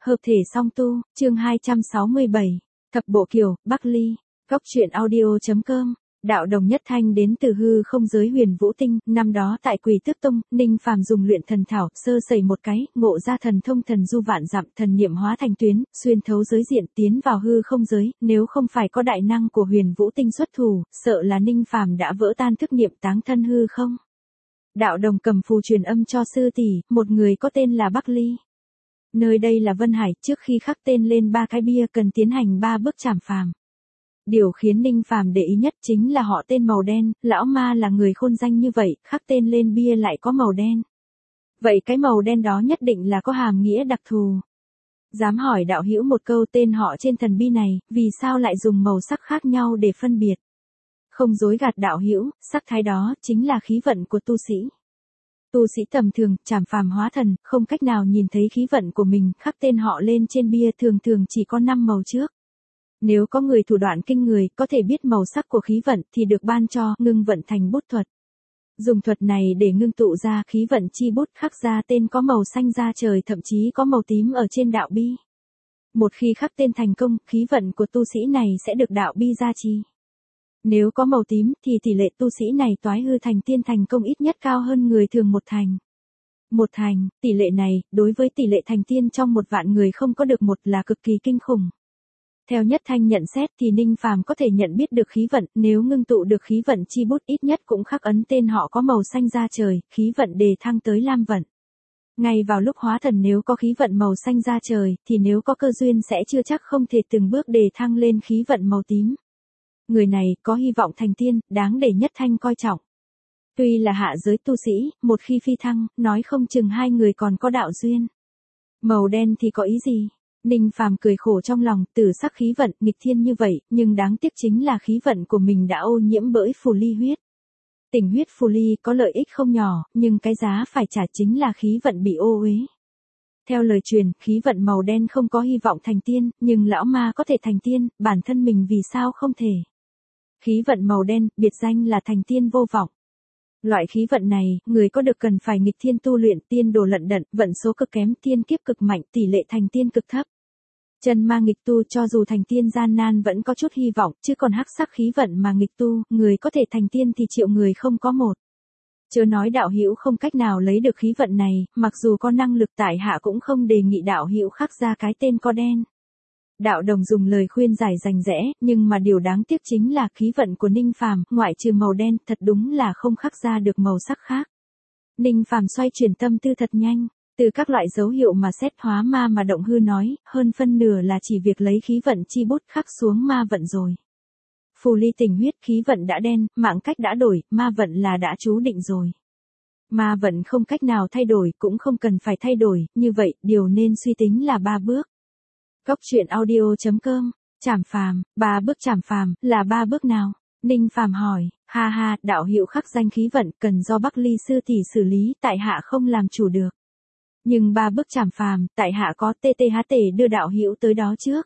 Hợp thể song tu, chương 267. Thập bộ kiều, Bắc Ly. Góc truyện audio.com. Đạo đồng nhất thanh đến từ hư không giới Huyền Vũ Tinh, năm đó tại Quỷ Tước Tông, Ninh Phàm dùng luyện thần thảo, sơ sẩy một cái, ngộ ra thần thông thần du vạn dặm, thần niệm hóa thành tuyến, xuyên thấu giới diện tiến vào hư không giới, nếu không phải có đại năng của Huyền Vũ Tinh xuất thủ, sợ là Ninh Phàm đã vỡ tan thức niệm táng thân hư không. Đạo đồng cầm phù truyền âm cho sư tỷ, một người có tên là Bắc Ly. Nơi đây là Vân Hải, trước khi khắc tên lên 3 cái bia cần tiến hành 3 bước trảm phàm. Điều khiến Ninh Phàm để ý nhất chính là họ tên màu đen, lão ma là người khôn danh như vậy, khắc tên lên bia lại có màu đen. Vậy cái màu đen đó nhất định là có hàm nghĩa đặc thù. Dám hỏi đạo hữu một câu, tên họ trên thần bi này, vì sao lại dùng màu sắc khác nhau để phân biệt? Không dối gạt đạo hữu, sắc thái đó chính là khí vận của tu sĩ. Tu sĩ tầm thường, trảm phàm hóa thần, không cách nào nhìn thấy khí vận của mình, khắc tên họ lên trên bia thường thường chỉ có 5 màu trước. Nếu có người thủ đoạn kinh người, có thể biết màu sắc của khí vận thì được ban cho, ngưng vận thành bút thuật. Dùng thuật này để ngưng tụ ra khí vận chi bút, khắc ra tên có màu xanh da trời, thậm chí có màu tím ở trên đạo bi. Một khi khắc tên thành công, khí vận của tu sĩ này sẽ được đạo bi gia trì. Nếu có màu tím thì tỷ lệ tu sĩ này toái hư thành tiên thành công ít nhất cao hơn người thường 1 thành. 1 thành, tỷ lệ này, đối với tỷ lệ thành tiên trong 1 vạn người không có được 1 là cực kỳ kinh khủng. Theo Nhất Thanh nhận xét thì Ninh Phàm có thể nhận biết được khí vận, nếu ngưng tụ được khí vận chi bút ít nhất cũng khắc ấn tên họ có màu xanh da trời, khí vận đề thăng tới lam vận. Ngay vào lúc hóa thần nếu có khí vận màu xanh da trời, thì nếu có cơ duyên sẽ chưa chắc không thể từng bước đề thăng lên khí vận màu tím. Người này có hy vọng thành tiên, đáng để Nhất Thanh coi trọng. Tuy là hạ giới tu sĩ, một khi phi thăng, nói không chừng 2 người còn có đạo duyên. Màu đen thì có ý gì? Ninh Phàm cười khổ trong lòng, tử sắc khí vận, nghịch thiên như vậy, nhưng đáng tiếc chính là khí vận của mình đã ô nhiễm bởi phù ly huyết. Tình huyết phù ly có lợi ích không nhỏ, nhưng cái giá phải trả chính là khí vận bị ô uế. Theo lời truyền, khí vận màu đen không có hy vọng thành tiên, nhưng lão ma có thể thành tiên, bản thân mình vì sao không thể? Khí vận màu đen, biệt danh là thành tiên vô vọng. Loại khí vận này, người có được cần phải nghịch thiên tu luyện, tiên đồ lận đận, vận số cực kém, tiên kiếp cực mạnh, tỷ lệ thành tiên cực thấp. Chân ma nghịch tu cho dù thành tiên gian nan vẫn có chút hy vọng, chứ còn hắc sắc khí vận mà nghịch tu, người có thể thành tiên thì triệu người không có 1. Chớ nói đạo hữu không cách nào lấy được khí vận này, mặc dù có năng lực tại hạ cũng không đề nghị đạo hữu khắc ra cái tên có đen. Đạo đồng dùng lời khuyên giải rành rẽ, nhưng mà điều đáng tiếc chính là khí vận của Ninh Phàm, ngoại trừ màu đen, thật đúng là không khắc ra được màu sắc khác. Ninh Phàm xoay chuyển tâm tư thật nhanh, từ các loại dấu hiệu mà xét hóa ma mà động hư nói, hơn phân nửa là chỉ việc lấy khí vận chi bút khắc xuống ma vận rồi. Phù ly tình huyết, khí vận đã đen, mạng cách đã đổi, ma vận là đã chú định rồi. Ma vận không cách nào thay đổi, cũng không cần phải thay đổi, như vậy, điều nên suy tính là 3 bước. Góc truyện audio.com. Trảm phàm, 3 bước trảm phàm, là 3 bước nào? Ninh Phàm hỏi, ha ha, đạo hữu khắc danh khí vận, cần do Bắc Ly sư tỷ xử lý, tại hạ không làm chủ được. Nhưng 3 bước trảm phàm, tại hạ có TTHT đưa đạo hữu tới đó trước.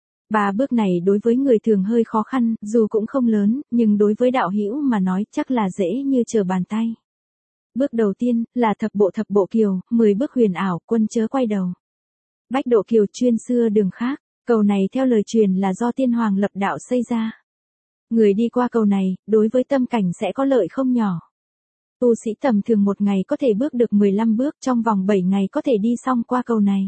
3 bước này đối với người thường hơi khó khăn, dù cũng không lớn, nhưng đối với đạo hữu mà nói chắc là dễ như trở bàn tay. Bước đầu tiên, là thập bộ kiều, 10 bước huyền ảo, quân chớ quay đầu. Bách độ kiều chuyên xưa đường khác, cầu này theo lời truyền là do tiên hoàng lập đạo xây ra. Người đi qua cầu này, đối với tâm cảnh sẽ có lợi không nhỏ. Tu sĩ tầm thường 1 ngày có thể bước được 15 bước, trong vòng 7 ngày có thể đi xong qua cầu này.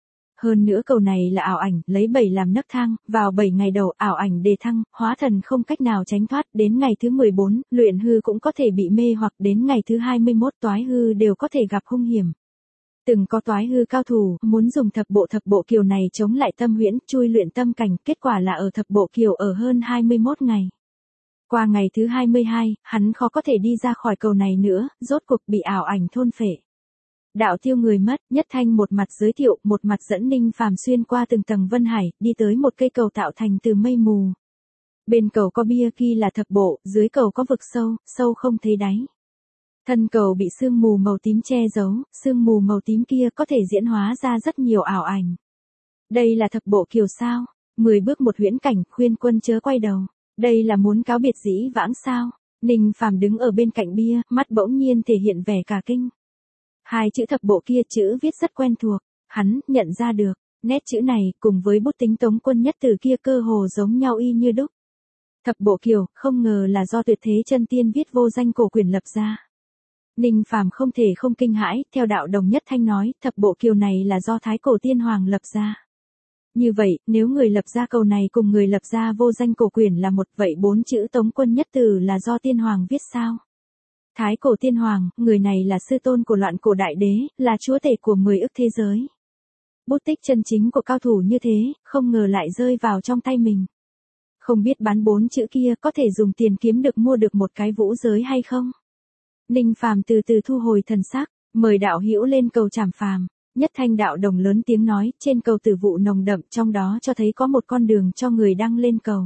Hơn nữa cầu này là ảo ảnh, lấy 7 làm nấc thang, vào 7 ngày đầu ảo ảnh đề thăng, hóa thần không cách nào tránh thoát, đến ngày thứ 14, luyện hư cũng có thể bị mê hoặc đến ngày thứ 21 toái hư đều có thể gặp hung hiểm. Từng có toái hư cao thủ, muốn dùng thập bộ kiều này chống lại tâm huyễn, chui luyện tâm cảnh, kết quả là ở thập bộ kiều ở hơn 21 ngày. Qua ngày thứ 22, hắn khó có thể đi ra khỏi cầu này nữa, rốt cuộc bị ảo ảnh thôn phệ. Đạo tiêu người mất, Nhất Thanh một mặt giới thiệu, một mặt dẫn Ninh Phàm xuyên qua từng tầng Vân Hải, đi tới một cây cầu tạo thành từ mây mù. Bên cầu có bia ghi là thập bộ, dưới cầu có vực sâu, sâu không thấy đáy. Thân cầu bị sương mù màu tím che giấu, sương mù màu tím kia có thể diễn hóa ra rất nhiều ảo ảnh. Đây là thập bộ kiều sao? 10 bước một huyễn cảnh, khuyên quân chớ quay đầu. Đây là muốn cáo biệt dĩ vãng sao? Ninh Phàm đứng ở bên cạnh bia, mắt bỗng nhiên thể hiện vẻ cả kinh. 2 chữ thập bộ kia chữ viết rất quen thuộc, hắn nhận ra được. Nét chữ này cùng với bút tính Tống Quân Nhất Từ kia cơ hồ giống nhau y như đúc. Thập bộ kiều, không ngờ là do Tuyệt Thế Chân Tiên viết vô danh cổ quyển lập ra. Ninh Phàm không thể không kinh hãi, theo đạo đồng Nhất Thanh nói, thập bộ kiều này là do Thái Cổ Tiên Hoàng lập ra. Như vậy, nếu người lập ra câu này cùng người lập ra vô danh cổ quyển là một, vậy 4 chữ Tống Quân Nhất Từ là do Tiên Hoàng viết sao? Thái Cổ Tiên Hoàng, người này là sư tôn của loạn cổ đại đế, là chúa tể của 10 ức thế giới. Bút tích chân chính của cao thủ như thế, không ngờ lại rơi vào trong tay mình. Không biết bán 4 chữ kia có thể dùng tiền kiếm được mua được một cái vũ giới hay không? Ninh Phàm từ từ thu hồi thần sắc, mời đạo hữu lên cầu trảm phàm. Nhất Thanh đạo đồng lớn tiếng nói, trên cầu tử vụ nồng đậm, trong đó cho thấy có một con đường cho người đang lên cầu.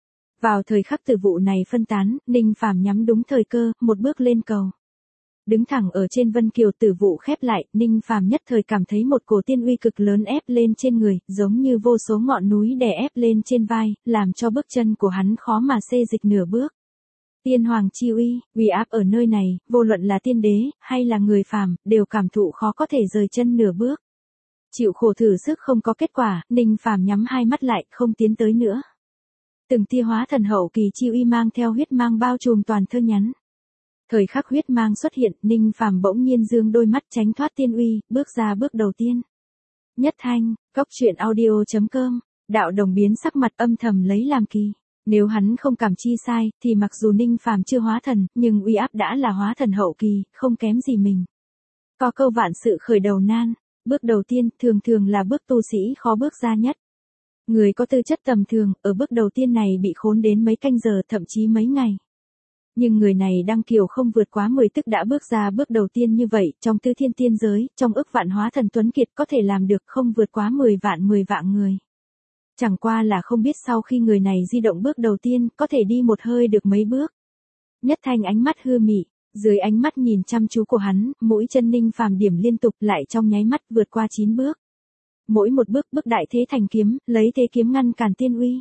Vào thời khắc tử vụ này phân tán, Ninh Phàm nhắm đúng thời cơ, một bước lên cầu. Đứng thẳng ở trên vân kiều, tử vụ khép lại, Ninh Phàm nhất thời cảm thấy một cổ tiên uy cực lớn ép lên trên người, giống như vô số ngọn núi đè ép lên trên vai, làm cho bước chân của hắn khó mà xê dịch nửa bước. Tiên hoàng chi uy áp ở nơi này, vô luận là tiên đế, hay là người phàm, đều cảm thụ khó có thể rời chân nửa bước. Chịu khổ thử sức không có kết quả, Ninh Phàm nhắm hai mắt lại, không tiến tới nữa. Từng tia hóa thần hậu kỳ chi uy mang theo huyết mang bao trùm toàn thơ nhắn. Thời khắc huyết mang xuất hiện, Ninh Phàm bỗng nhiên dương đôi mắt tránh thoát tiên uy, bước ra bước đầu tiên. Nhất Thanh, goctruyện.audio.com, đạo đồng biến sắc mặt âm thầm lấy làm kỳ. Nếu hắn không cảm chi sai, thì mặc dù Ninh Phàm chưa hóa thần, nhưng uy áp đã là hóa thần hậu kỳ, không kém gì mình. Có câu vạn sự khởi đầu nan, bước đầu tiên thường thường là bước tu sĩ khó bước ra nhất. Người có tư chất tầm thường, ở bước đầu tiên này bị khốn đến mấy canh giờ thậm chí mấy ngày. Nhưng người này đăng kiều không vượt quá 10 tức đã bước ra bước đầu tiên như vậy, trong tứ thiên tiên giới, trong ức vạn hóa thần tuấn kiệt có thể làm được không vượt quá 10 vạn người. Chẳng qua là không biết sau khi người này di động bước đầu tiên, có thể đi một hơi được mấy bước. Nhất Thanh ánh mắt hư mị, dưới ánh mắt nhìn chăm chú của hắn, mũi chân Ninh Phàm điểm liên tục lại trong nháy mắt vượt qua 9 bước. Mỗi một bước đại thế thành kiếm, lấy thế kiếm ngăn cản tiên uy.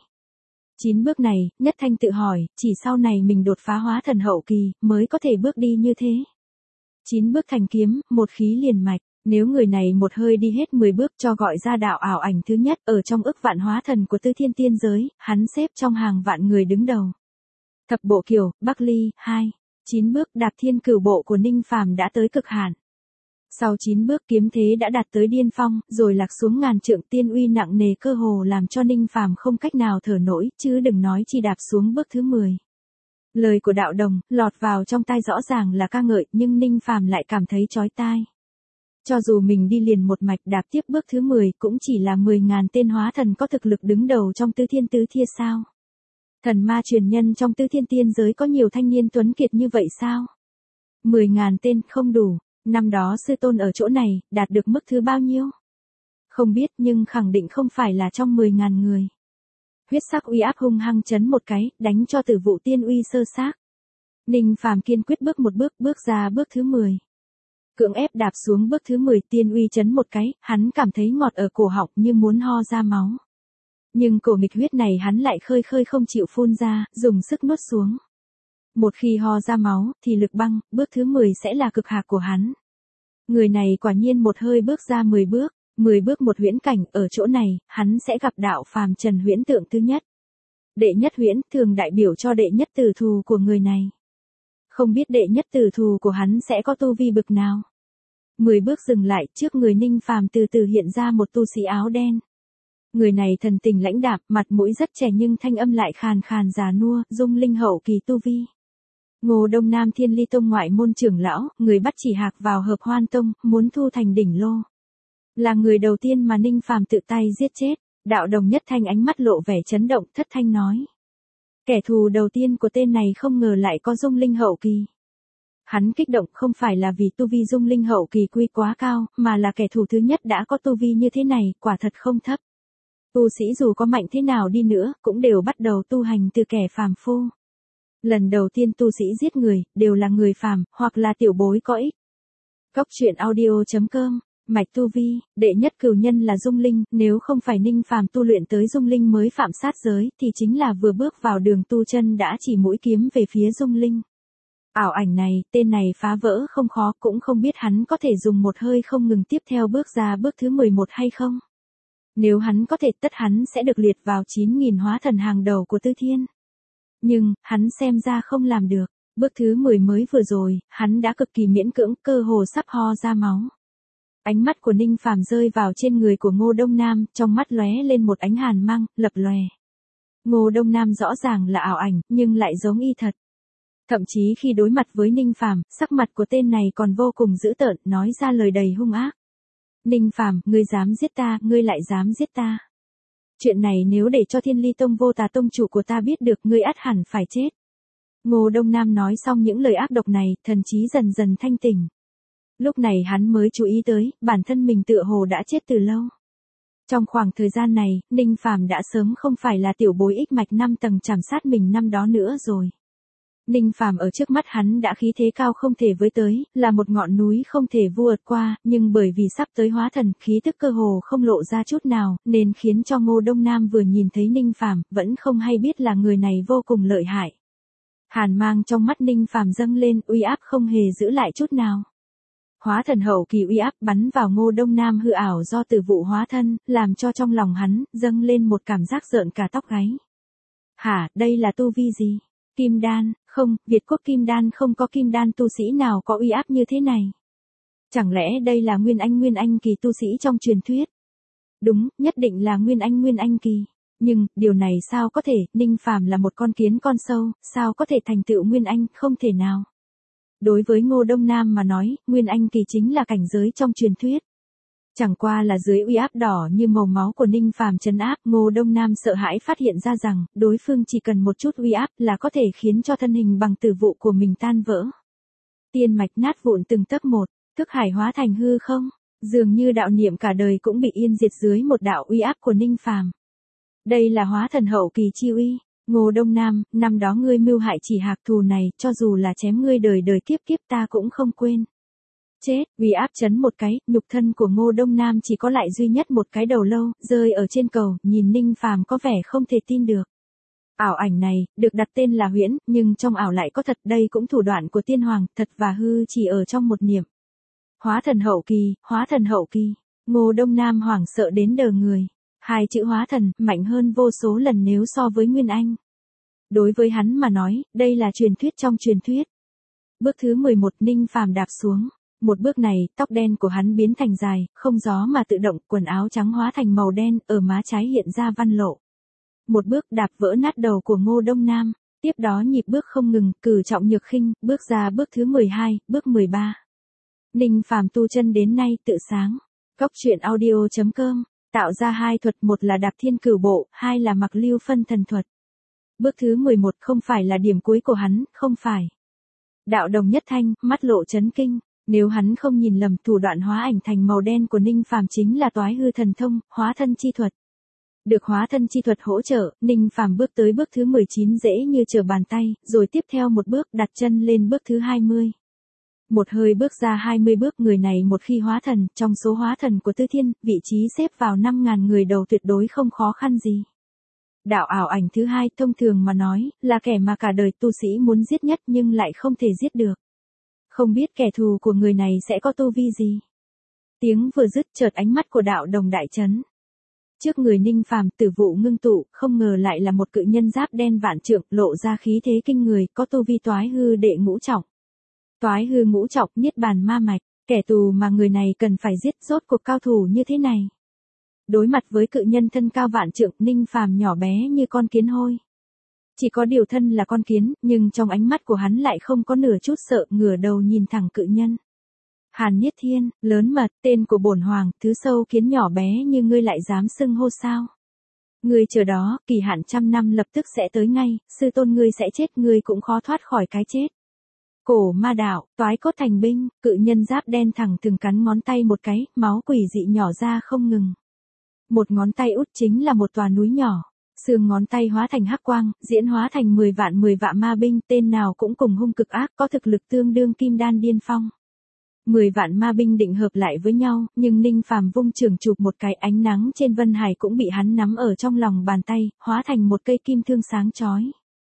9 bước này, Nhất Thanh tự hỏi, chỉ sau này mình đột phá hóa thần hậu kỳ, mới có thể bước đi như thế. 9 bước thành kiếm, một khí liền mạch. Nếu người này một hơi đi hết 10 bước cho gọi ra đạo ảo ảnh thứ nhất ở trong ức vạn hóa thần của tứ thiên tiên giới, hắn xếp trong hàng vạn người đứng đầu. Thập bộ kiều, Bắc Ly, 2. 9 bước đạp thiên cửu bộ của Ninh Phàm đã tới cực hạn. Sau 9 bước kiếm thế đã đạt tới điên phong, rồi lạc xuống ngàn trượng, tiên uy nặng nề cơ hồ làm cho Ninh Phàm không cách nào thở nổi, chứ đừng nói chi đạp xuống bước thứ 10. Lời của đạo đồng lọt vào trong tai rõ ràng là ca ngợi, nhưng Ninh Phàm lại cảm thấy chói tai. Cho dù mình đi liền một mạch đạp tiếp bước thứ 10 cũng chỉ là 10.000 tên hóa thần có thực lực đứng đầu trong tứ thiên tứ thia sao? Thần ma truyền nhân trong tứ thiên tiên giới có nhiều thanh niên tuấn kiệt như vậy sao? 10.000 tên không đủ, năm đó sư tôn ở chỗ này, đạt được mức thứ bao nhiêu? Không biết nhưng khẳng định không phải là trong 10.000 người. Huyết sắc uy áp hung hăng chấn một cái, đánh cho tử vụ tiên uy sơ xác. Ninh Phàm kiên quyết bước một bước, bước ra bước thứ 10. Cưỡng ép đạp xuống bước thứ 10, tiên uy chấn một cái, hắn cảm thấy ngọt ở cổ họng như muốn ho ra máu. Nhưng cổ nghịch huyết này hắn lại khơi không chịu phun ra, dùng sức nuốt xuống. Một khi ho ra máu, thì lực băng, bước thứ 10 sẽ là cực hạn của hắn. Người này quả nhiên một hơi bước ra 10 bước, 10 bước một huyễn cảnh, ở chỗ này, hắn sẽ gặp đạo phàm trần huyễn tượng thứ nhất. Đệ nhất huyễn thường đại biểu cho đệ nhất tử thù của người này. Không biết đệ nhất tử thù của hắn sẽ có tu vi bực nào. 10 bước dừng lại, trước người Ninh Phàm từ từ hiện ra một tu sĩ áo đen. Người này thần tình lãnh đạm, mặt mũi rất trẻ nhưng thanh âm lại khàn khàn già nua, dung linh hậu kỳ tu vi. Ngô Đông Nam Thiên Ly Tông ngoại môn trưởng lão, người bắt chỉ hạc vào Hợp Hoan Tông, muốn thu thành đỉnh lô. Là người đầu tiên mà Ninh Phàm tự tay giết chết. Đạo đồng Nhất Thanh ánh mắt lộ vẻ chấn động, thất thanh nói. Kẻ thù đầu tiên của tên này không ngờ lại có dung linh hậu kỳ. Hắn kích động không phải là vì tu vi dung linh hậu kỳ quy quá cao, mà là kẻ thù thứ nhất đã có tu vi như thế này, quả thật không thấp. Tu sĩ dù có mạnh thế nào đi nữa, cũng đều bắt đầu tu hành từ kẻ phàm phu. Lần đầu tiên tu sĩ giết người, đều là người phàm, hoặc là tiểu bối có ích. Goctruyện.audio.com, mạch tu vi, đệ nhất cửu nhân là dung linh, nếu không phải Ninh Phàm tu luyện tới dung linh mới phạm sát giới, thì chính là vừa bước vào đường tu chân đã chỉ mũi kiếm về phía dung linh. Ảo ảnh này, tên này phá vỡ không khó, cũng không biết hắn có thể dùng một hơi không ngừng tiếp theo bước ra bước thứ 11 hay không. Nếu hắn có thể tất hắn sẽ được liệt vào 9.000 hóa thần hàng đầu của Tư Thiên. Nhưng, hắn xem ra không làm được. Bước thứ 10 mới vừa rồi, hắn đã cực kỳ miễn cưỡng, cơ hồ sắp ho ra máu. Ánh mắt của Ninh Phàm rơi vào trên người của Ngô Đông Nam, trong mắt lóe lên một ánh hàn mang, lập lòe. Ngô Đông Nam rõ ràng là ảo ảnh, nhưng lại giống y thật. Thậm chí khi đối mặt với Ninh Phàm, sắc mặt của tên này còn vô cùng dữ tợn, nói ra lời đầy hung ác. Ninh Phàm, ngươi dám giết ta, ngươi lại dám giết ta. Chuyện này nếu để cho Thiên Ly Tông Vô Tà tông chủ của ta biết được, ngươi ắt hẳn phải chết. Ngô Đông Nam nói xong những lời ác độc này, thần trí dần dần thanh tỉnh. Lúc này hắn mới chú ý tới, bản thân mình tựa hồ đã chết từ lâu. Trong khoảng thời gian này, Ninh Phàm đã sớm không phải là tiểu bối ích mạch 5 tầng chảm sát mình năm đó nữa rồi. Ninh Phàm ở trước mắt hắn đã khí thế cao không thể với tới, là một ngọn núi không thể vượt qua, nhưng bởi vì sắp tới hóa thần, khí tức cơ hồ không lộ ra chút nào, nên khiến cho Ngô Đông Nam vừa nhìn thấy Ninh Phàm, vẫn không hay biết là người này vô cùng lợi hại. Hàn mang trong mắt Ninh Phàm dâng lên, uy áp không hề giữ lại chút nào. Hóa thần hậu kỳ uy áp bắn vào Ngô Đông Nam hư ảo do tử vụ hóa thân, làm cho trong lòng hắn dâng lên một cảm giác rợn cả tóc gáy. Hả, đây là tu vi gì? Kim đan, không, Việt quốc kim đan không có kim đan tu sĩ nào có uy áp như thế này. Chẳng lẽ đây là Nguyên Anh kỳ tu sĩ trong truyền thuyết? Đúng, nhất định là Nguyên Anh kỳ. Nhưng, điều này sao có thể, Ninh Phàm là một con kiến con sâu, sao có thể thành tựu Nguyên Anh, không thể nào. Đối với Ngô Đông Nam mà nói, Nguyên Anh kỳ chính là cảnh giới trong truyền thuyết. Chẳng qua là dưới uy áp đỏ như màu máu của Ninh Phàm trấn áp, Ngô Đông Nam sợ hãi phát hiện ra rằng, đối phương chỉ cần một chút uy áp là có thể khiến cho thân hình bằng tử vụ của mình tan vỡ. Tiên mạch nát vụn từng tấc một, thức hải hóa thành hư không, dường như đạo niệm cả đời cũng bị yên diệt dưới một đạo uy áp của Ninh Phàm. Đây là hóa thần hậu kỳ chi uy. Ngô Đông Nam, năm đó ngươi mưu hại chỉ hạc thù này, cho dù là chém ngươi đời đời kiếp kiếp ta cũng không quên. Chết, uy áp chấn một cái, nhục thân của Ngô Đông Nam chỉ có lại duy nhất một cái đầu lâu, rơi ở trên cầu, nhìn Ninh Phàm có vẻ không thể tin được. Ảo ảnh này, được đặt tên là huyễn, nhưng trong ảo lại có thật, đây cũng thủ đoạn của tiên hoàng, thật và hư chỉ ở trong một niệm. Hóa thần hậu kỳ, Ngô Đông Nam hoảng sợ đến đờ người. Hai chữ hóa thần, mạnh hơn vô số lần nếu so với Nguyên Anh. Đối với hắn mà nói, đây là truyền thuyết trong truyền thuyết. Bước thứ 11, Ninh Phàm đạp xuống. Một bước này, tóc đen của hắn biến thành dài, không gió mà tự động, quần áo trắng hóa thành màu đen, ở má trái hiện ra văn lộ. Một bước đạp vỡ nát đầu của Ngô Đông Nam. Tiếp đó nhịp bước không ngừng, cử trọng nhược khinh, bước ra bước thứ 12, bước 13. Ninh Phàm tu chân đến nay tự sáng. Cóc truyện audio.com tạo ra hai thuật, một là đạp thiên cửu bộ, hai là mặc lưu phân thần thuật. Bước thứ 11 không phải là điểm cuối của hắn, không phải. Đạo Đồng Nhất Thanh, mắt lộ chấn kinh, nếu hắn không nhìn lầm, thủ đoạn hóa ảnh thành màu đen của Ninh Phàm chính là toái hư thần thông, hóa thân chi thuật. Được hóa thân chi thuật hỗ trợ, Ninh Phàm bước tới bước thứ 19 dễ như trở bàn tay, rồi tiếp theo một bước đặt chân lên bước thứ 20. Một hơi bước ra 20 bước, người này một khi hóa thần, trong số hóa thần của Tư Thiên, vị trí xếp vào 5.000 người đầu tuyệt đối không khó khăn gì. Đạo ảo ảnh thứ hai, thông thường mà nói, là kẻ mà cả đời tu sĩ muốn giết nhất nhưng lại không thể giết được. Không biết kẻ thù của người này sẽ có tu vi gì. Tiếng vừa dứt, chợt ánh mắt của Đạo Đồng đại chấn. Trước người Ninh Phàm, tử vụ ngưng tụ, không ngờ lại là một cự nhân giáp đen vạn trượng, lộ ra khí thế kinh người, có tu vi toái hư đệ ngũ trọng. Toái hư ngũ trọng, niết bàn ma mạch, kẻ tù mà người này cần phải giết, rốt cuộc cao thủ như thế này. Đối mặt với cự nhân thân cao vạn trượng, Ninh Phàm nhỏ bé như con kiến hôi. Chỉ có điều thân là con kiến, nhưng trong ánh mắt của hắn lại không có nửa chút sợ, ngửa đầu nhìn thẳng cự nhân. Hàn Niết Thiên, lớn mật, tên của bổn hoàng, thứ sâu kiến nhỏ bé như ngươi lại dám xưng hô sao? Ngươi chờ đó, kỳ hạn 100 năm lập tức sẽ tới ngay, sư tôn ngươi sẽ chết, ngươi cũng khó thoát khỏi cái chết. Cổ ma đạo, toái cốt thành binh, cự nhân giáp đen thẳng thừng cắn ngón tay một cái, máu quỷ dị nhỏ ra không ngừng. Một ngón tay út chính là một tòa núi nhỏ. Xương ngón tay hóa thành hắc quang, diễn hóa thành 10 vạn ma binh, tên nào cũng cùng hung cực ác, có thực lực tương đương kim đan điên phong. 10 vạn ma binh định hợp lại với nhau, nhưng Ninh Phàm vung trường chụp một cái, ánh nắng trên Vân Hải cũng bị hắn nắm ở trong lòng bàn tay, hóa thành một cây kim thương sáng chói.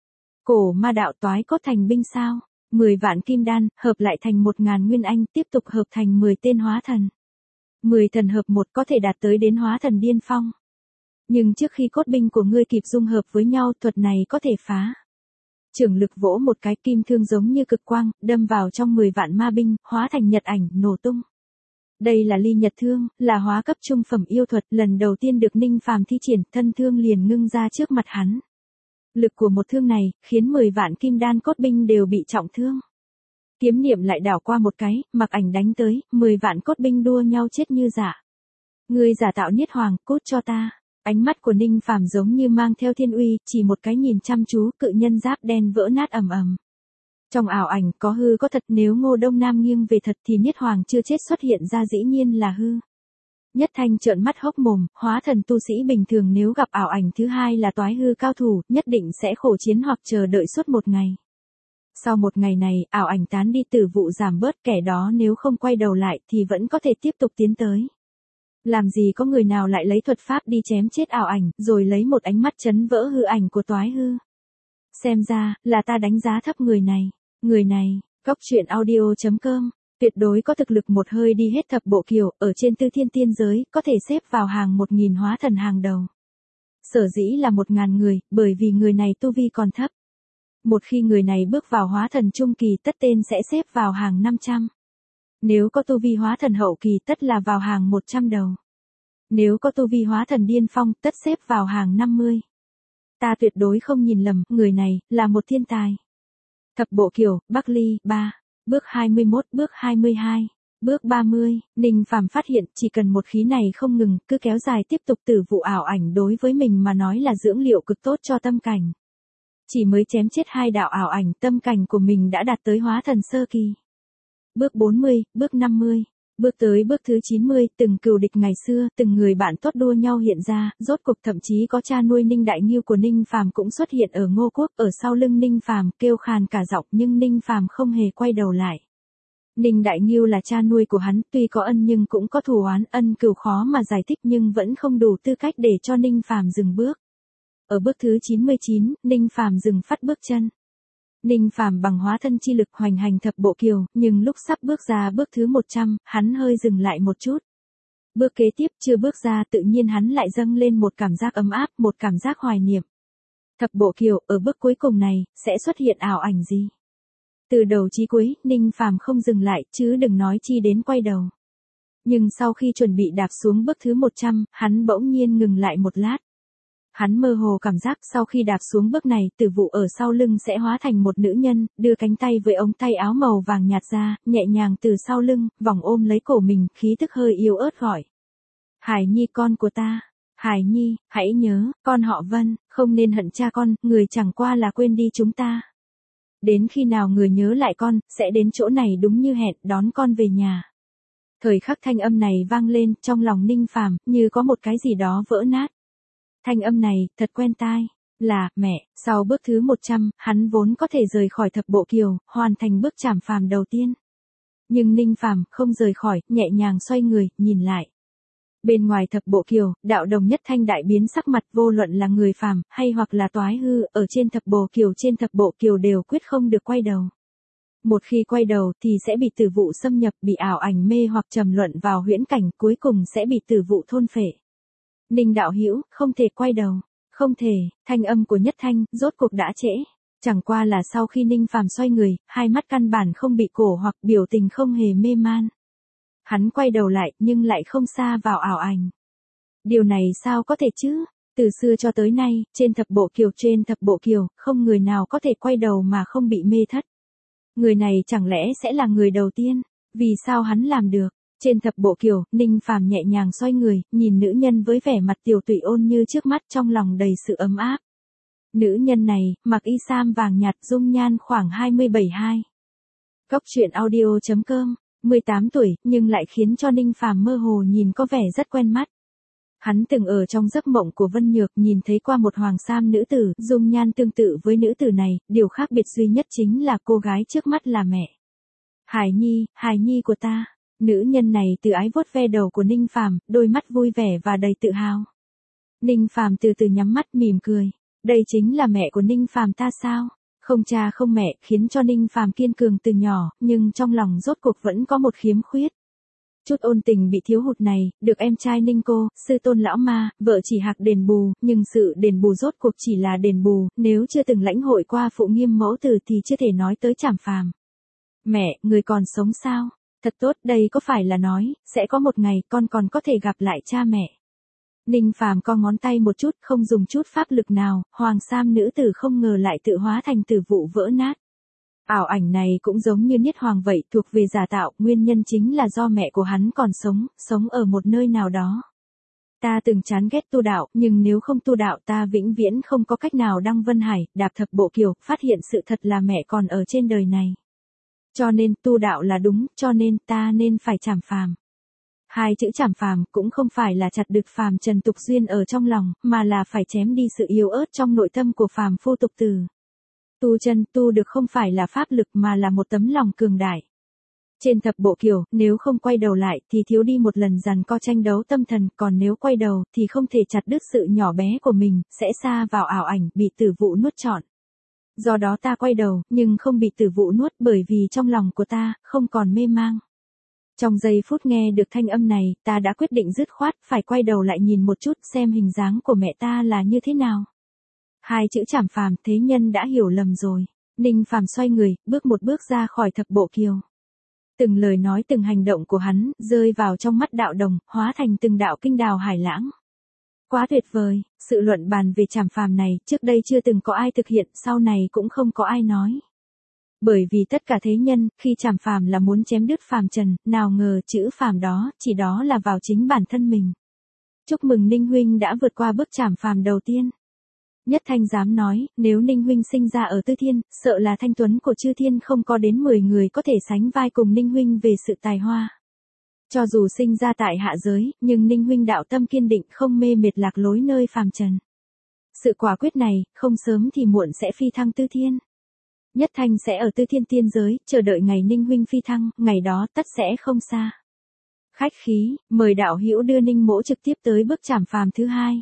Cổ ma đạo toái cốt thành binh sao? 10 vạn kim đan, hợp lại thành 1.000 nguyên anh, tiếp tục hợp thành 10 tên hóa thần. 10 thần hợp một có thể đạt tới đến hóa thần điên phong. Nhưng trước khi cốt binh của ngươi kịp dung hợp với nhau, thuật này có thể phá. Trưởng lực vỗ một cái, kim thương giống như cực quang, đâm vào trong 10 vạn ma binh, hóa thành nhật ảnh, nổ tung. Đây là ly nhật thương, là hóa cấp trung phẩm yêu thuật, lần đầu tiên được Ninh Phàm thi triển, thân thương liền ngưng ra trước mặt hắn. Lực của một thương này, khiến 10 vạn kim đan cốt binh đều bị trọng thương. Kiếm niệm lại đảo qua một cái, mặc ảnh đánh tới, 10 vạn cốt binh đua nhau chết như giả. Ngươi giả tạo Niết Hoàng, cút cho ta. Ánh mắt của Ninh Phàm giống như mang theo thiên uy, chỉ một cái nhìn chăm chú, cự nhân giáp đen vỡ nát ầm ầm. Trong ảo ảnh có hư có thật, nếu Ngô Đông Nam nghiêng về thật thì Niết Hoàng chưa chết xuất hiện ra dĩ nhiên là hư. Nhất Thanh trợn mắt hốc mồm, hóa thần tu sĩ bình thường nếu gặp ảo ảnh thứ hai là toái hư cao thủ, nhất định sẽ khổ chiến hoặc chờ đợi suốt một ngày. Sau một ngày này, ảo ảnh tán đi, tử vụ giảm bớt, kẻ đó nếu không quay đầu lại thì vẫn có thể tiếp tục tiến tới. Làm gì có người nào lại lấy thuật pháp đi chém chết ảo ảnh, rồi lấy một ánh mắt chấn vỡ hư ảnh của toái hư. Xem ra, là ta đánh giá thấp người này. Người này, goctruyện.audio.com, tuyệt đối có thực lực một hơi đi hết thập bộ kiều, ở trên tư thiên tiên giới, có thể xếp vào hàng 1000 hóa thần hàng đầu. Sở dĩ là 1000 người, bởi vì người này tu vi còn thấp. Một khi người này bước vào hóa thần trung kỳ, tất tên sẽ xếp vào hàng 500. Nếu có tu vi hóa thần hậu kỳ, tất là vào hàng 100 đầu. Nếu có tu vi hóa thần điên phong, tất xếp vào hàng 50. Ta tuyệt đối không nhìn lầm, người này, là một thiên tài. Thập bộ kiều, Bắc Ly, 3. Bước 21, bước 22. Bước 30, Ninh Phàm phát hiện chỉ cần một khí này không ngừng, cứ kéo dài tiếp tục, tử vụ ảo ảnh đối với mình mà nói là dưỡng liệu cực tốt cho tâm cảnh. Chỉ mới chém chết 2 đạo ảo ảnh, tâm cảnh của mình đã đạt tới hóa thần sơ kỳ. Bước 40, bước 50. Bước tới bước thứ 90, từng cừu địch ngày xưa, từng người bạn tốt đua nhau hiện ra, rốt cục thậm chí có cha nuôi Ninh Đại Ngưu của Ninh Phàm cũng xuất hiện ở Ngô Quốc, ở sau lưng Ninh Phàm, kêu khàn cả giọng nhưng Ninh Phàm không hề quay đầu lại. Ninh Đại Ngưu là cha nuôi của hắn, tuy có ân nhưng cũng có thù oán, ân cừu khó mà giải thích nhưng vẫn không đủ tư cách để cho Ninh Phàm dừng bước. Ở bước thứ 99, Ninh Phàm dừng phát bước chân. Ninh Phàm bằng hóa thân chi lực hoành hành thập bộ kiều, nhưng lúc sắp bước ra bước thứ 100, hắn hơi dừng lại một chút. Bước kế tiếp chưa bước ra, tự nhiên hắn lại dâng lên một cảm giác ấm áp, một cảm giác hoài niệm. Thập bộ kiều, ở bước cuối cùng này, sẽ xuất hiện ảo ảnh gì? Từ đầu chí cuối, Ninh Phàm không dừng lại, chứ đừng nói chi đến quay đầu. Nhưng sau khi chuẩn bị đạp xuống bước thứ 100, hắn bỗng nhiên ngừng lại một lát. Hắn mơ hồ cảm giác sau khi đạp xuống bước này, tử vụ ở sau lưng sẽ hóa thành một nữ nhân, đưa cánh tay với ống tay áo màu vàng nhạt ra, nhẹ nhàng từ sau lưng, vòng ôm lấy cổ mình, khí tức hơi yếu ớt gọi. Hải Nhi con của ta, Hải Nhi, hãy nhớ, con họ Vân, không nên hận cha con, người chẳng qua là quên đi chúng ta. Đến khi nào người nhớ lại con, sẽ đến chỗ này đúng như hẹn, đón con về nhà. Thời khắc thanh âm này vang lên, trong lòng Ninh Phàm như có một cái gì đó vỡ nát. Thanh âm này, thật quen tai, là, mẹ, sau bước thứ 100, hắn vốn có thể rời khỏi thập bộ kiều, hoàn thành bước trảm phàm đầu tiên. Nhưng Ninh Phàm không rời khỏi, nhẹ nhàng xoay người, nhìn lại. Bên ngoài thập bộ kiều, đạo đồng Nhất Thanh đại biến sắc mặt, vô luận là người phàm, hay hoặc là toái hư, ở trên thập bộ kiều đều quyết không được quay đầu. Một khi quay đầu thì sẽ bị tử vụ xâm nhập, bị ảo ảnh mê hoặc trầm luận vào huyễn cảnh, cuối cùng sẽ bị tử vụ thôn phệ. Ninh đạo hữu, không thể quay đầu, không thể, thanh âm của Nhất Thanh, rốt cuộc đã trễ. Chẳng qua là sau khi Ninh Phàm xoay người, hai mắt căn bản không bị cổ hoặc biểu tình không hề mê man. Hắn quay đầu lại, nhưng lại không xa vào ảo ảnh. Điều này sao có thể chứ? Từ xưa cho tới nay, trên thập bộ kiều, không người nào có thể quay đầu mà không bị mê thất. Người này chẳng lẽ sẽ là người đầu tiên? Vì sao hắn làm được? Trên thập bộ kiều, Ninh Phàm nhẹ nhàng xoay người, nhìn nữ nhân với vẻ mặt tiểu tụy ôn như trước mắt, trong lòng đầy sự ấm áp. Nữ nhân này, mặc y sam vàng nhạt, dung nhan khoảng 27-2. Goctruyện.audio.com, 18 tuổi, nhưng lại khiến cho Ninh Phàm mơ hồ nhìn có vẻ rất quen mắt. Hắn từng ở trong giấc mộng của Vân Nhược nhìn thấy qua một hoàng sam nữ tử, dung nhan tương tự với nữ tử này, điều khác biệt duy nhất chính là cô gái trước mắt là mẹ. Hải Nhi của ta. Nữ nhân này từ ái vuốt ve đầu của Ninh Phàm, đôi mắt vui vẻ và đầy tự hào. Ninh Phàm từ từ nhắm mắt mỉm cười. Đây chính là mẹ của Ninh Phàm ta sao? Không cha không mẹ, khiến cho Ninh Phàm kiên cường từ nhỏ, nhưng trong lòng rốt cuộc vẫn có một khiếm khuyết. Chút ôn tình bị thiếu hụt này, được em trai Ninh cô, sư tôn lão ma, vợ chỉ hạc đền bù, nhưng sự đền bù rốt cuộc chỉ là đền bù, nếu chưa từng lãnh hội qua phụ nghiêm mẫu tử thì chưa thể nói tới Trảm Phàm. Mẹ, người còn sống sao? Thật tốt, đây có phải là nói, sẽ có một ngày con còn có thể gặp lại cha mẹ. Ninh Phàm co ngón tay một chút, không dùng chút pháp lực nào, hoàng sam nữ tử không ngờ lại tự hóa thành tử vụ vỡ nát. Ảo ảnh này cũng giống như Niết Hoàng vậy, thuộc về giả tạo, nguyên nhân chính là do mẹ của hắn còn sống ở một nơi nào đó. Ta từng chán ghét tu đạo, nhưng nếu không tu đạo ta vĩnh viễn không có cách nào đăng Vân Hải, đạp thập bộ kiều, phát hiện sự thật là mẹ còn ở trên đời này. Cho nên tu đạo là đúng, cho nên ta nên phải Trảm Phàm. Hai chữ Trảm Phàm cũng không phải là chặt đứt phàm trần tục duyên ở trong lòng, mà là phải chém đi sự yếu ớt trong nội tâm của phàm phu tục tử. Tu chân tu được không phải là pháp lực mà là một tấm lòng cường đại. Trên thập bộ kiều, nếu không quay đầu lại thì thiếu đi một lần giằng co tranh đấu tâm thần, còn nếu quay đầu thì không thể chặt đứt sự nhỏ bé của mình, sẽ sa vào ảo ảnh, bị tử vụ nuốt trọn. Do đó ta quay đầu, nhưng không bị tử vụ nuốt bởi vì trong lòng của ta, không còn mê mang. Trong giây phút nghe được thanh âm này, ta đã quyết định dứt khoát, phải quay đầu lại nhìn một chút xem hình dáng của mẹ ta là như thế nào. Hai chữ Trảm Phàm, thế nhân đã hiểu lầm rồi. Ninh Phàm xoay người, bước một bước ra khỏi thập bộ kiều. Từng lời nói từng hành động của hắn, rơi vào trong mắt đạo đồng, hóa thành từng đạo kinh đào hải lãng. Quá tuyệt vời, sự luận bàn về Trảm Phàm này, trước đây chưa từng có ai thực hiện, sau này cũng không có ai nói. Bởi vì tất cả thế nhân, khi Trảm Phàm là muốn chém đứt phàm trần, nào ngờ chữ phàm đó, chỉ đó là vào chính bản thân mình. Chúc mừng Ninh huynh đã vượt qua bước Trảm Phàm đầu tiên. Nhất Thanh dám nói, nếu Ninh huynh sinh ra ở Tư Thiên, sợ là thanh tuấn của chư thiên không có đến 10 người có thể sánh vai cùng Ninh huynh về sự tài hoa. Cho dù sinh ra tại hạ giới, nhưng Ninh huynh đạo tâm kiên định, không mê mệt lạc lối nơi phàm trần. Sự quả quyết này, không sớm thì muộn sẽ phi thăng Tư Thiên. Nhất Thanh sẽ ở Tư Thiên tiên giới, chờ đợi ngày Ninh huynh phi thăng, ngày đó tất sẽ không xa. Khách khí, mời đạo hữu đưa Ninh mỗ trực tiếp tới bước Trảm Phàm thứ hai.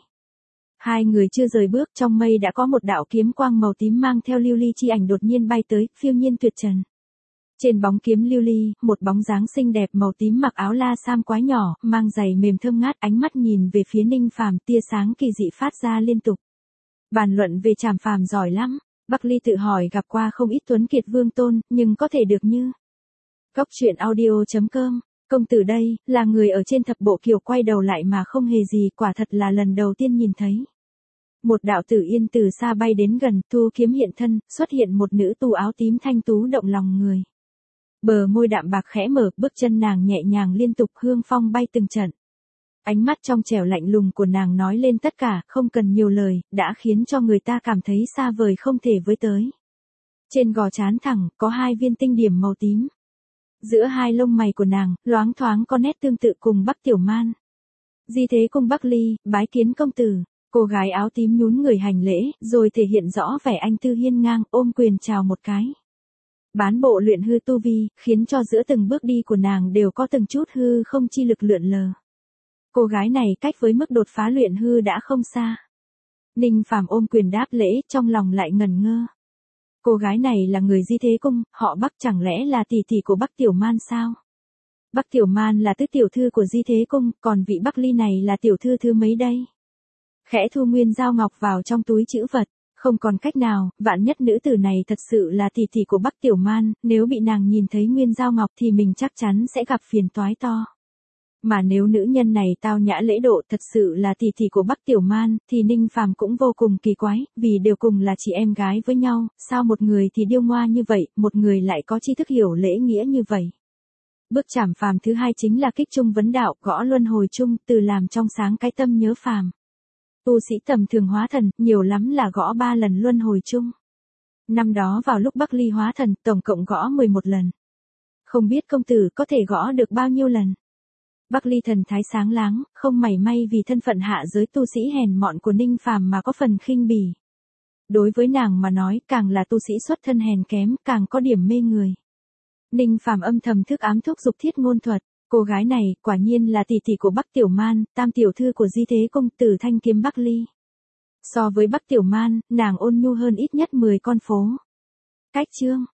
Hai người chưa rời bước, trong mây đã có một đạo kiếm quang màu tím mang theo lưu ly chi ảnh đột nhiên bay tới, phiêu nhiên tuyệt trần. Trên bóng kiếm lưu ly, một bóng dáng xinh đẹp màu tím mặc áo la sam quái nhỏ, mang giày mềm thơm ngát, ánh mắt nhìn về phía Ninh Phàm, tia sáng kỳ dị phát ra liên tục. Bàn luận về Trảm Phàm giỏi lắm. Bắc Ly tự hỏi gặp qua không ít tuấn kiệt vương tôn, nhưng có thể được như. Góc truyện audio.com, công tử đây, là người ở trên thập bộ kiều quay đầu lại mà không hề gì, quả thật là lần đầu tiên nhìn thấy. Một đạo tử yên từ xa bay đến gần, thu kiếm hiện thân, xuất hiện một nữ tu áo tím thanh tú động lòng người. Bờ môi đạm bạc khẽ mở, bước chân nàng nhẹ nhàng liên tục, hương phong bay từng trận. Ánh mắt trong trẻo lạnh lùng của nàng nói lên tất cả, không cần nhiều lời, đã khiến cho người ta cảm thấy xa vời không thể với tới. Trên gò trán thẳng, có hai viên tinh điểm màu tím. Giữa hai lông mày của nàng, loáng thoáng có nét tương tự cùng Bắc Tiểu Man. Di thế cùng Bắc Ly, bái kiến công tử. Cô gái áo tím nhún người hành lễ, rồi thể hiện rõ vẻ anh tư hiên ngang, ôm quyền chào một cái. Bán bộ luyện hư tu vi, khiến cho giữa từng bước đi của nàng đều có từng chút hư không chi lực lượn lờ. Cô gái này cách với mức đột phá luyện hư đã không xa. Ninh Phàm ôm quyền đáp lễ, trong lòng lại ngần ngơ. Cô gái này là người Di Thế Cung, họ Bắc, chẳng lẽ là tỷ tỷ của Bắc Tiểu Man sao? Bắc Tiểu Man là tứ tiểu thư của Di Thế Cung, còn vị Bắc Ly này là tiểu thư thứ mấy đây? Khẽ thu nguyên dao ngọc vào trong túi trữ vật, không còn cách nào, vạn nhất nữ tử này thật sự là tỷ tỷ của Bắc Tiểu Man, nếu bị nàng nhìn thấy nguyên dao ngọc thì mình chắc chắn sẽ gặp phiền toái to. Mà nếu nữ nhân này tao nhã lễ độ thật sự là tỷ tỷ của Bắc Tiểu Man, thì Ninh Phàm cũng vô cùng kỳ quái, vì đều cùng là chị em gái với nhau, sao một người thì điêu ngoa như vậy, một người lại có tri thức hiểu lễ nghĩa như vậy. Bước Trảm Phàm thứ hai chính là kích trung vấn đạo, gõ luân hồi chung, từ làm trong sáng cái tâm nhớ phàm. Tu sĩ tầm thường hóa thần, nhiều lắm là gõ 3 lần luân hồi chung. Năm đó vào lúc Bắc Ly hóa thần, tổng cộng gõ 11 lần. Không biết công tử có thể gõ được bao nhiêu lần? Bắc Ly thần thái sáng láng, không mảy may vì thân phận hạ giới tu sĩ hèn mọn của Ninh Phàm mà có phần khinh bỉ. Đối với nàng mà nói, càng là tu sĩ xuất thân hèn kém, càng có điểm mê người. Ninh Phàm âm thầm thức ám thúc dục thiết ngôn thuật, cô gái này, quả nhiên là tỷ tỷ của Bắc Tiểu Man, tam tiểu thư của Di Thế Cung, Tử Thanh Kiếm Bắc Ly. So với Bắc Tiểu Man, nàng ôn nhu hơn ít nhất 10 con phố. Cách chương